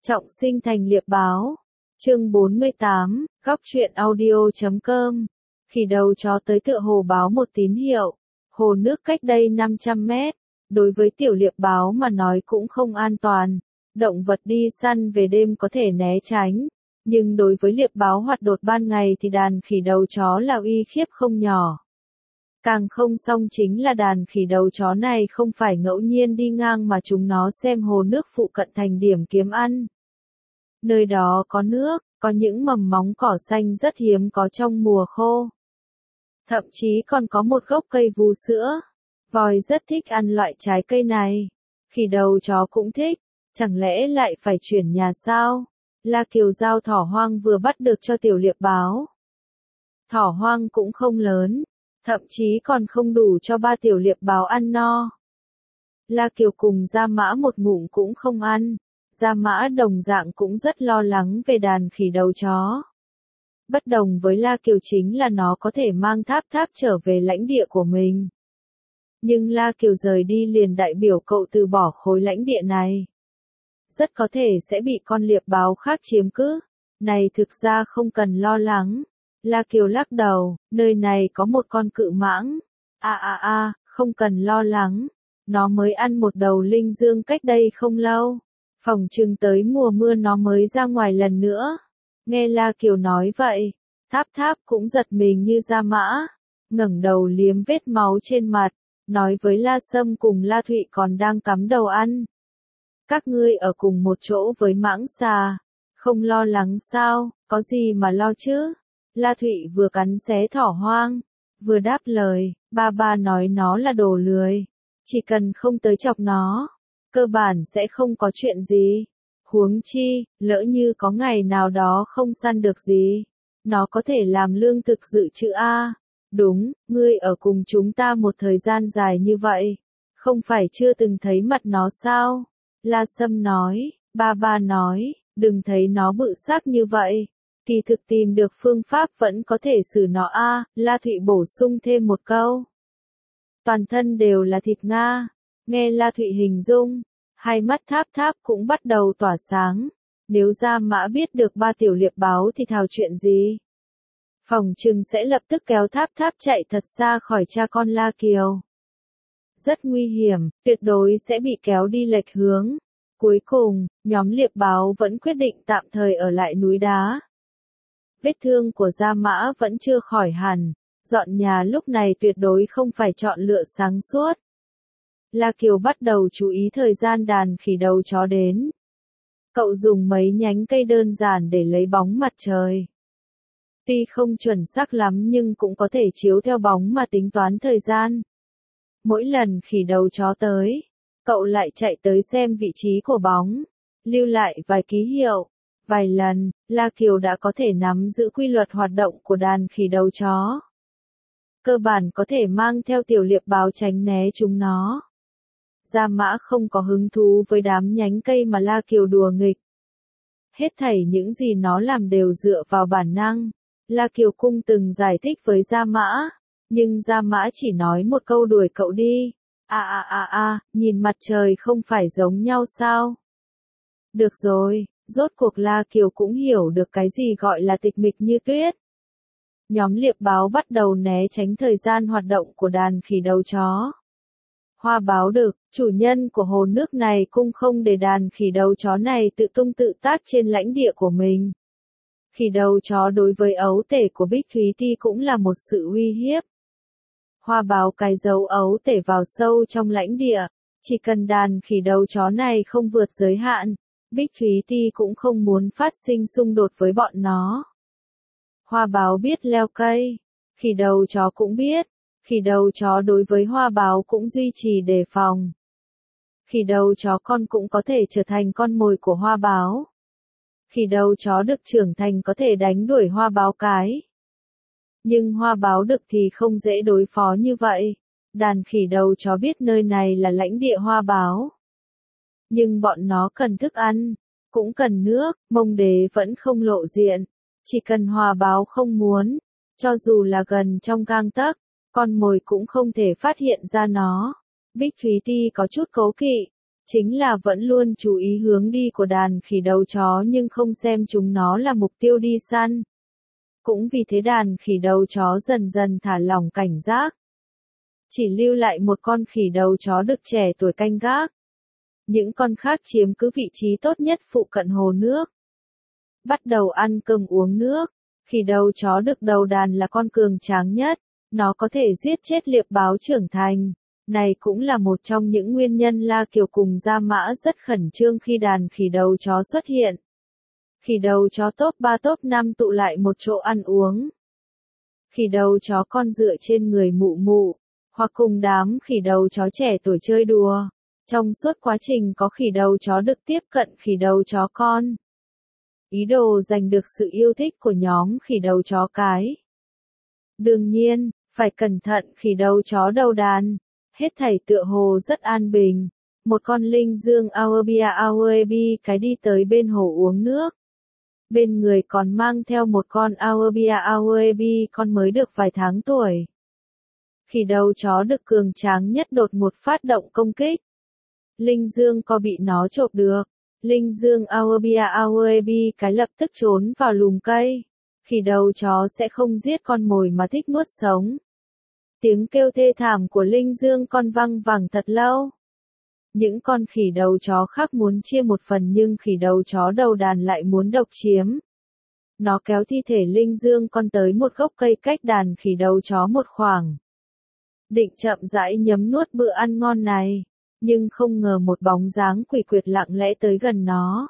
Trọng sinh thành liệp báo. Chương 48, góc truyện audio.com. Khi đầu chó tới tựa hồ báo một tín hiệu. Hồ nước cách đây 500 mét. Đối với tiểu liệp báo mà nói cũng không an toàn. Động vật đi săn về đêm có thể né tránh. Nhưng đối với liệp báo hoạt đột ban ngày thì đàn khỉ đầu chó là uy khiếp không nhỏ. Càng không xong chính là đàn khỉ đầu chó này không phải ngẫu nhiên đi ngang mà chúng nó xem hồ nước phụ cận thành điểm kiếm ăn. Nơi đó có nước, có những mầm móng cỏ xanh rất hiếm có trong mùa khô. Thậm chí còn có một gốc cây vú sữa. Voi rất thích ăn loại trái cây này. Khỉ đầu chó cũng thích, chẳng lẽ lại phải chuyển nhà sao? La Kiều giao thỏ hoang vừa bắt được cho tiểu liệp báo. Thỏ hoang cũng không lớn, thậm chí còn không đủ cho 3 tiểu liệp báo ăn no. La Kiều cùng Gia Mã một ngụm cũng không ăn. Gia Mã đồng dạng cũng rất lo lắng về đàn khỉ đầu chó. Bất đồng với La Kiều chính là nó có thể mang Tháp Tháp trở về lãnh địa của mình. Nhưng La Kiều rời đi liền đại biểu cậu từ bỏ khối lãnh địa này. Rất có thể sẽ bị con liệp báo khác chiếm cứ. Này thực ra không cần lo lắng. La Kiều lắc đầu, nơi này có một con cự mãng. Không cần lo lắng. Nó mới ăn một đầu linh dương cách đây không lâu. Phòng chừng tới mùa mưa nó mới ra ngoài lần nữa. Nghe La Kiều nói vậy, Tháp Tháp cũng giật mình như Gia Mã. Ngẩng đầu liếm vết máu trên mặt, nói với La Sâm cùng La Thụy còn đang cắm đầu ăn. Các ngươi ở cùng một chỗ với mãng xà, không lo lắng sao, có gì mà lo chứ? La Thụy vừa cắn xé thỏ hoang, vừa đáp lời, ba nói nó là đồ lười. Chỉ cần không tới chọc nó, cơ bản sẽ không có chuyện gì. Huống chi, lỡ như có ngày nào đó không săn được gì, nó có thể làm lương thực dự trữ a. Đúng, ngươi ở cùng chúng ta một thời gian dài như vậy, không phải chưa từng thấy mặt nó sao? La Sâm nói, ba nói, đừng thấy nó bự xác như vậy. Kỳ thực tìm được phương pháp vẫn có thể xử nó a. La Thụy bổ sung thêm một câu. Toàn thân đều là thịt Nga. Nghe La Thụy hình dung, hai mắt Tháp Tháp cũng bắt đầu tỏa sáng. Nếu Gia Mã biết được 3 tiểu liệp báo thì thào chuyện gì? Phòng trừng sẽ lập tức kéo Tháp Tháp chạy thật xa khỏi cha con La Kiều. Rất nguy hiểm, tuyệt đối sẽ bị kéo đi lệch hướng. Cuối cùng, nhóm liệp báo vẫn quyết định tạm thời ở lại núi đá. Vết thương của Gia Mã vẫn chưa khỏi hẳn. Dọn nhà lúc này tuyệt đối không phải chọn lựa sáng suốt. La Kiều bắt đầu chú ý thời gian đàn khỉ đầu chó đến. Cậu dùng mấy nhánh cây đơn giản để lấy bóng mặt trời. Tuy không chuẩn xác lắm nhưng cũng có thể chiếu theo bóng mà tính toán thời gian. Mỗi lần khỉ đầu chó tới, cậu lại chạy tới xem vị trí của bóng, lưu lại vài ký hiệu. Vài lần, La Kiều đã có thể nắm giữ quy luật hoạt động của đàn khỉ đầu chó. Cơ bản có thể mang theo tiểu liệp báo tránh né chúng nó. Gia Mã không có hứng thú với đám nhánh cây mà La Kiều đùa nghịch. Hết thảy những gì nó làm đều dựa vào bản năng. La Kiều cung từng giải thích với Gia Mã, nhưng Gia Mã chỉ nói một câu đuổi cậu đi. Nhìn mặt trời không phải giống nhau sao? Được rồi, rốt cuộc La Kiều cũng hiểu được cái gì gọi là tịch mịch như tuyết. Nhóm liệp báo bắt đầu né tránh thời gian hoạt động của đàn khỉ đầu chó. Hoa báo đực, chủ nhân của hồ nước này cũng không để đàn khỉ đầu chó này tự tung tự tác trên lãnh địa của mình. Khỉ đầu chó đối với ấu tể của Bích Thúy Ti cũng là một sự uy hiếp. Hoa báo cái dấu ấu tể vào sâu trong lãnh địa, chỉ cần đàn khỉ đầu chó này không vượt giới hạn, Bích Thúy Ti cũng không muốn phát sinh xung đột với bọn nó. Hoa báo biết leo cây, khỉ đầu chó cũng biết, khỉ đầu chó đối với hoa báo cũng duy trì đề phòng. Khỉ đầu chó con cũng có thể trở thành con mồi của hoa báo. Khỉ đầu chó đực trưởng thành có thể đánh đuổi hoa báo cái. Nhưng hoa báo đực thì không dễ đối phó như vậy. Đàn khỉ đầu chó biết nơi này là lãnh địa hoa báo. Nhưng bọn nó cần thức ăn, cũng cần nước, Mông Đế vẫn không lộ diện. Chỉ cần hoa báo không muốn, cho dù là gần trong gang tấc, con mồi cũng không thể phát hiện ra nó. Bích Thúy Ti có chút cố kỵ, chính là vẫn luôn chú ý hướng đi của đàn khỉ đầu chó nhưng không xem chúng nó là mục tiêu đi săn. Cũng vì thế đàn khỉ đầu chó dần dần thả lỏng cảnh giác. Chỉ lưu lại một con khỉ đầu chó đực trẻ tuổi canh gác. Những con khác chiếm cứ vị trí tốt nhất phụ cận hồ nước. Bắt đầu ăn cơm uống nước. Khỉ đầu chó đực đầu đàn là con cường tráng nhất. Nó có thể giết chết liệp báo trưởng thành. Này cũng là một trong những nguyên nhân La Kiều cùng Gia Mã rất khẩn trương khi đàn khỉ đầu chó xuất hiện. Khỉ đầu chó top 3 top 5 tụ lại một chỗ ăn uống. Khỉ đầu chó con dựa trên người mụ mụ, hoặc cùng đám khỉ đầu chó trẻ tuổi chơi đùa. Trong suốt quá trình có khỉ đầu chó đực tiếp cận khỉ đầu chó con. Ý đồ giành được sự yêu thích của nhóm khỉ đầu chó cái. Đương nhiên, phải cẩn thận khỉ đầu chó đầu đàn. Hết thảy tựa hồ rất an bình. Một con linh dương Aoebi cái đi tới bên hồ uống nước. Bên người còn mang theo một con Aoebi con mới được vài tháng tuổi. Khỉ đầu chó đực cường tráng nhất đột ngột phát động công kích. Linh dương có bị nó chộp được. Linh dương Aoebi cái lập tức trốn vào lùm cây. Khỉ đầu chó sẽ không giết con mồi mà thích nuốt sống. Tiếng kêu thê thảm của linh dương con văng vẳng thật lâu. Những con khỉ đầu chó khác muốn chia một phần nhưng khỉ đầu chó đầu đàn lại muốn độc chiếm. Nó kéo thi thể linh dương con tới một gốc cây cách đàn khỉ đầu chó một khoảng. Định chậm rãi nhấm nuốt bữa ăn ngon này, nhưng không ngờ một bóng dáng quỷ quyệt lặng lẽ tới gần nó.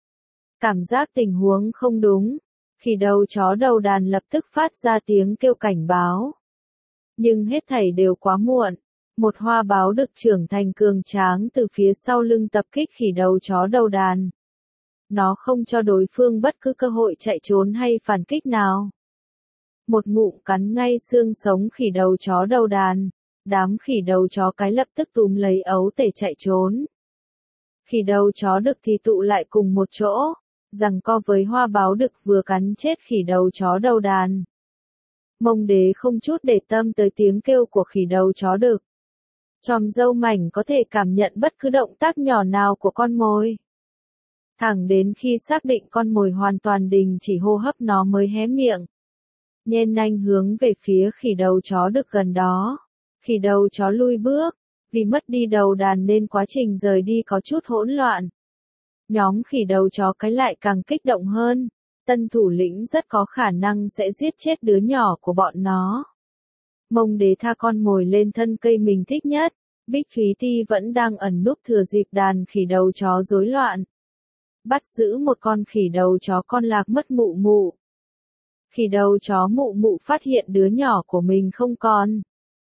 Cảm giác tình huống không đúng, khỉ đầu chó đầu đàn lập tức phát ra tiếng kêu cảnh báo. Nhưng hết thảy đều quá muộn. Một hoa báo đực trưởng thành cường tráng từ phía sau lưng tập kích khỉ đầu chó đầu đàn. Nó không cho đối phương bất cứ cơ hội chạy trốn hay phản kích nào. Một ngụm cắn ngay xương sống khỉ đầu chó đầu đàn. Đám khỉ đầu chó cái lập tức túm lấy ấu tể chạy trốn. Khỉ đầu chó đực thì tụ lại cùng một chỗ, giằng co với hoa báo đực vừa cắn chết khỉ đầu chó đầu đàn. Mông đế không chút để tâm tới tiếng kêu của khỉ đầu chó đực. Chòm râu mảnh có thể cảm nhận bất cứ động tác nhỏ nào của con mồi. Thẳng đến khi xác định con mồi hoàn toàn đình chỉ hô hấp nó mới hé miệng. Nhen nanh hướng về phía khỉ đầu chó đực gần đó. Khỉ đầu chó lui bước, vì mất đi đầu đàn nên quá trình rời đi có chút hỗn loạn. Nhóm khỉ đầu chó cái lại càng kích động hơn. Tân thủ lĩnh rất có khả năng sẽ giết chết đứa nhỏ của bọn nó. Mông đế tha con mồi lên thân cây mình thích nhất. Bích Thúy Ti vẫn đang ẩn núp thừa dịp đàn khỉ đầu chó rối loạn. Bắt giữ một con khỉ đầu chó con lạc mất mụ mụ. Khỉ đầu chó mụ mụ phát hiện đứa nhỏ của mình không còn.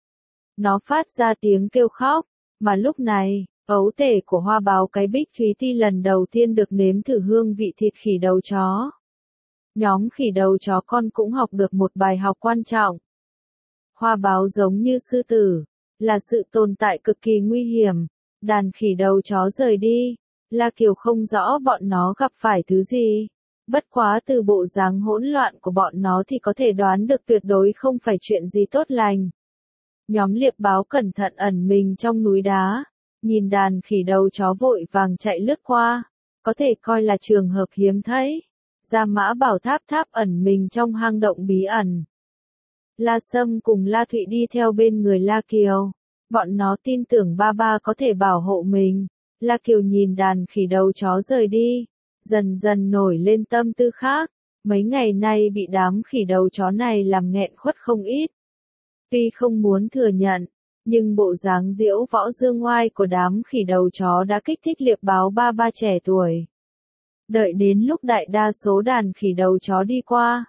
Nó phát ra tiếng kêu khóc, mà lúc này, ấu tể của hoa báo cái Bích Thúy Ti lần đầu tiên được nếm thử hương vị thịt khỉ đầu chó. Nhóm khỉ đầu chó con cũng học được một bài học quan trọng. Hoa báo giống như sư tử, là sự tồn tại cực kỳ nguy hiểm. Đàn khỉ đầu chó rời đi, La Kiều không rõ bọn nó gặp phải thứ gì. Bất quá từ bộ dáng hỗn loạn của bọn nó thì có thể đoán được tuyệt đối không phải chuyện gì tốt lành. Nhóm liệp báo cẩn thận ẩn mình trong núi đá, nhìn đàn khỉ đầu chó vội vàng chạy lướt qua, có thể coi là trường hợp hiếm thấy. Gia Mã Bảo Tháp Tháp ẩn mình trong hang động bí ẩn. La Sâm cùng La Thụy đi theo bên người La Kiều. Bọn nó tin tưởng ba ba có thể bảo hộ mình. La Kiều nhìn đàn khỉ đầu chó rời đi, dần dần nổi lên tâm tư khác. Mấy ngày nay bị đám khỉ đầu chó này làm nghẹn khuất không ít. Tuy không muốn thừa nhận, nhưng bộ dáng diễu võ dương oai của đám khỉ đầu chó đã kích thích liệp báo ba ba trẻ tuổi. Đợi đến lúc đại đa số đàn khỉ đầu chó đi qua,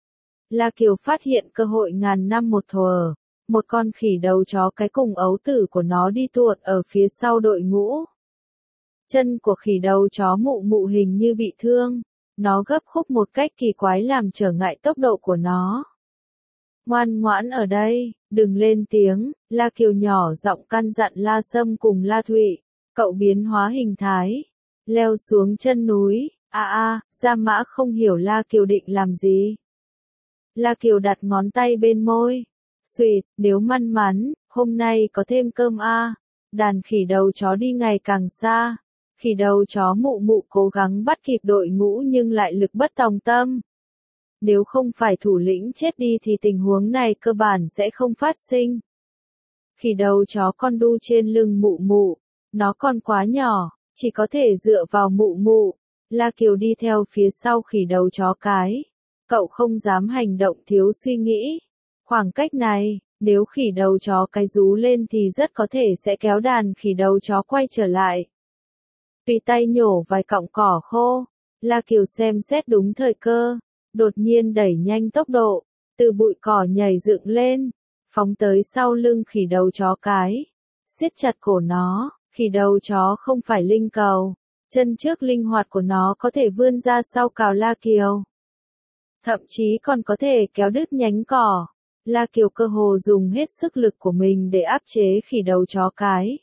La Kiều phát hiện cơ hội ngàn năm một thuở. Một con khỉ đầu chó cái cùng ấu tử của nó đi tuột ở phía sau đội ngũ. Chân của khỉ đầu chó mụ mụ hình như bị thương. Nó gấp khúc một cách kỳ quái làm trở ngại tốc độ của nó. Ngoan ngoãn ở đây, đừng lên tiếng, La Kiều nhỏ giọng căn dặn La Sâm cùng La Thụy. Cậu biến hóa hình thái, leo xuống chân núi. Gia Mã không hiểu La Kiều định làm gì. La Kiều đặt ngón tay bên môi. Xuyệt, nếu may mắn, hôm nay có thêm cơm Đàn khỉ đầu chó đi ngày càng xa. Khỉ đầu chó mụ mụ cố gắng bắt kịp đội ngũ nhưng lại lực bất tòng tâm. Nếu không phải thủ lĩnh chết đi thì tình huống này cơ bản sẽ không phát sinh. Khỉ đầu chó con đu trên lưng mụ mụ. Nó còn quá nhỏ, chỉ có thể dựa vào mụ mụ. La Kiều đi theo phía sau khỉ đầu chó cái. Cậu không dám hành động thiếu suy nghĩ. Khoảng cách này, nếu khỉ đầu chó cái rú lên thì rất có thể sẽ kéo đàn khỉ đầu chó quay trở lại. Tùy tay nhổ vài cọng cỏ khô, La Kiều xem xét đúng thời cơ, đột nhiên đẩy nhanh tốc độ, từ bụi cỏ nhảy dựng lên, phóng tới sau lưng khỉ đầu chó cái, siết chặt cổ nó. Khỉ đầu chó không phải linh cầu, chân trước linh hoạt của nó có thể vươn ra sau cào La Kiều. Thậm chí còn có thể kéo đứt nhánh cỏ. La Kiều cơ hồ dùng hết sức lực của mình để áp chế khỉ đầu chó cái.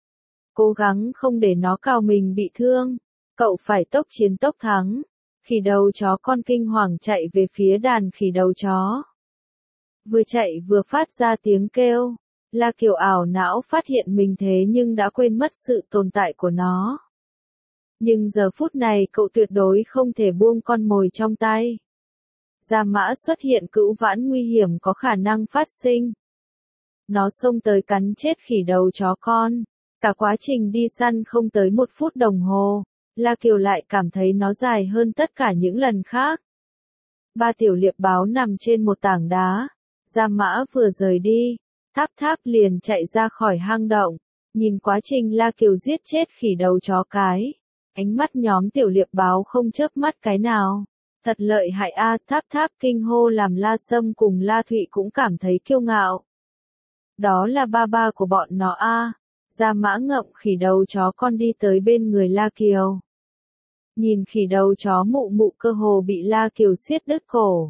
Cố gắng không để nó cào mình bị thương. Cậu phải tốc chiến tốc thắng. Khỉ đầu chó con kinh hoàng chạy về phía đàn khỉ đầu chó. Vừa chạy vừa phát ra tiếng kêu. La Kiều ảo não phát hiện mình thế nhưng đã quên mất sự tồn tại của nó. Nhưng giờ phút này cậu tuyệt đối không thể buông con mồi trong tay. Gia Mã xuất hiện cữu vãn nguy hiểm có khả năng phát sinh. Nó xông tới cắn chết khỉ đầu chó con. Cả quá trình đi săn không tới 1 phút đồng hồ, La Kiều lại cảm thấy nó dài hơn tất cả những lần khác. 3 tiểu liệp báo nằm trên một tảng đá. Gia Mã vừa rời đi, Tháp Tháp liền chạy ra khỏi hang động, nhìn quá trình La Kiều giết chết khỉ đầu chó cái. Ánh mắt nhóm tiểu liệp báo không chớp mắt cái nào. Thật lợi hại a, Tháp Tháp kinh hô làm La Sâm cùng La Thụy cũng cảm thấy kiêu ngạo. Đó là ba ba của bọn nó a. Gia Mã ngậm khỉ đầu chó con đi tới bên người La Kiều. Nhìn khỉ đầu chó mụ mụ cơ hồ bị La Kiều siết đứt cổ.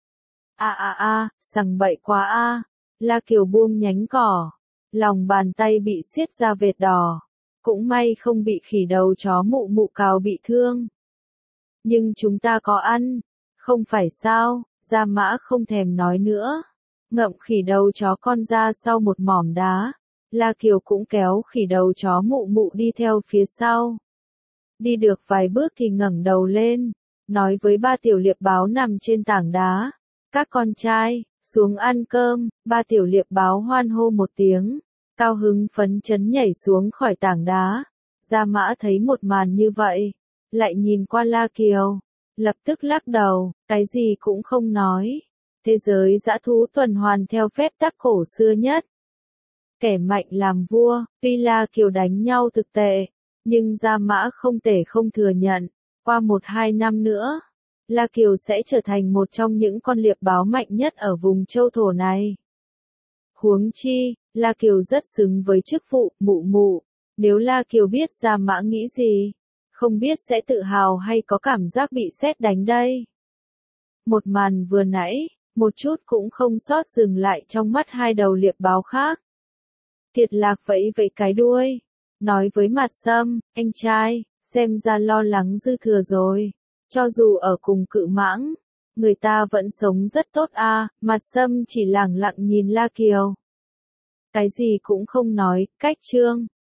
Sằng bậy quá a. La Kiều buông nhánh cỏ. Lòng bàn tay bị siết ra vệt đỏ. Cũng may không bị khỉ đầu chó mụ mụ cào bị thương. Nhưng chúng ta có ăn, không phải sao? Gia Mã không thèm nói nữa. Ngậm khỉ đầu chó con ra sau một mỏm đá. La Kiều cũng kéo khỉ đầu chó mụ mụ đi theo phía sau. Đi được vài bước thì ngẩng đầu lên, nói với 3 tiểu liệp báo nằm trên tảng đá. Các con trai, xuống ăn cơm. 3 tiểu liệp báo hoan hô một tiếng, cao hứng phấn chấn nhảy xuống khỏi tảng đá. Gia Mã thấy một màn như vậy, lại nhìn qua La Kiều, lập tức lắc đầu, cái gì cũng không nói. Thế giới dã thú tuần hoàn theo phép tắc cổ xưa nhất. Kẻ mạnh làm vua, tuy La Kiều đánh nhau thực tệ, nhưng Gia Mã không thể không thừa nhận, qua 1-2 năm nữa, La Kiều sẽ trở thành một trong những con liệp báo mạnh nhất ở vùng châu thổ này. Huống chi, La Kiều rất xứng với chức vụ mụ mụ, nếu La Kiều biết Gia Mã nghĩ gì, không biết sẽ tự hào hay có cảm giác bị sét đánh đây. Một màn vừa nãy, một chút cũng không sót dừng lại trong mắt 2 đầu liệp báo khác. Tiệt Lạc vẫy vẫy cái đuôi, nói với Mặt Sâm, anh trai, xem ra lo lắng dư thừa rồi. Cho dù ở cùng Cự Mãng, người ta vẫn sống rất tốt a. Mặt Sâm chỉ lẳng lặng nhìn La Kiều. Cái gì cũng không nói, cách chương.